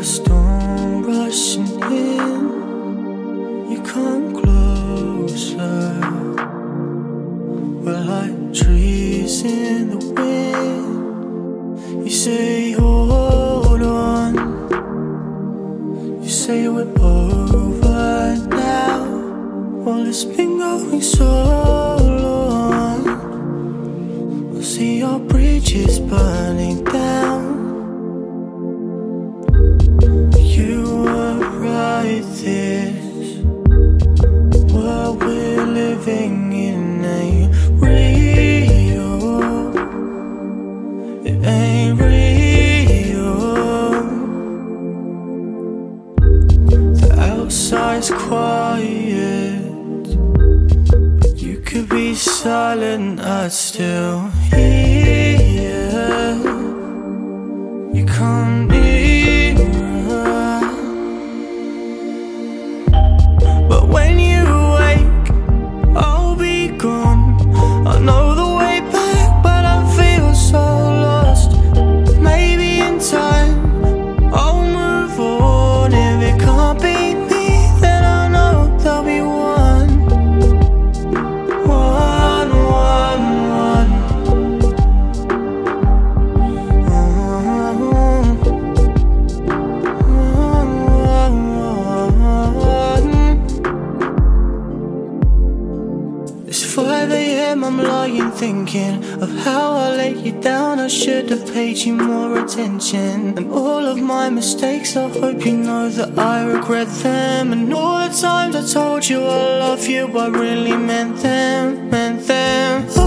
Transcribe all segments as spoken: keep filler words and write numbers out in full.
storm rushing in, you come closer. We're like trees in the wind. You say hold on, you say we're over now. Well, it's been going so long. We'll see our bridges burning down. You were right, this world we're living in ain't real. It ain't real. The outside's quiet, but you could be silent, I'd still hear you come nearer. But when you wake, I'll be gone. I know the way back, but I feel so lost. Maybe in time I'll move on. If it can't be me, then I know there'll be one. One, one, one. It's five a m, I'm lying thinking of how I let you down. I should have paid you more attention. And all of my mistakes, I hope you know that I regret them. And all the times I told you I love you, I really meant them, meant them. Oh,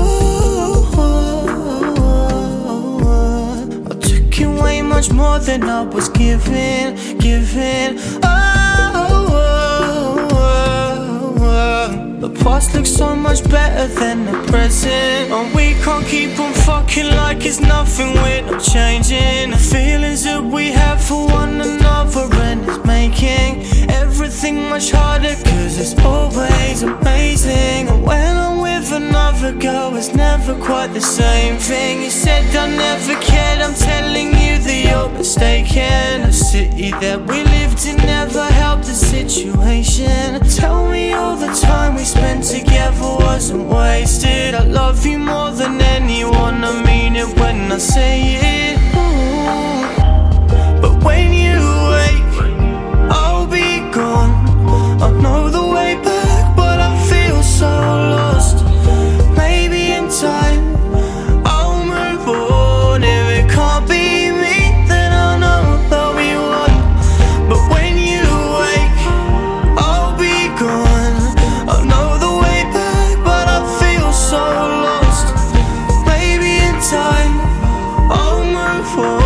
oh, oh, oh. I took away much more than I was giving, giving. Oh, oh, oh, oh. The past looks so much better than the present, and we can't keep on fucking like it's nothing. We're not changing. The feelings that we have for one another, and it's making everything much harder, cause it's always amazing. And when I'm with another girl, it's never quite the same thing. You said I never cared, I'm telling you that you're mistaken. The city that we lived in never helped the situation. Tell me all the time we spent together wasn't wasted. I love you more than anyone, I mean it when I say it. Ooh. But when you wake, I'll be gone. I know the way back, but I feel so lost. Maybe in time I'll move on. If it can't be me, then I know there'll be one. But when you wake, I'll be gone. I know the way back, but I feel so lost. Maybe in time I'll move on.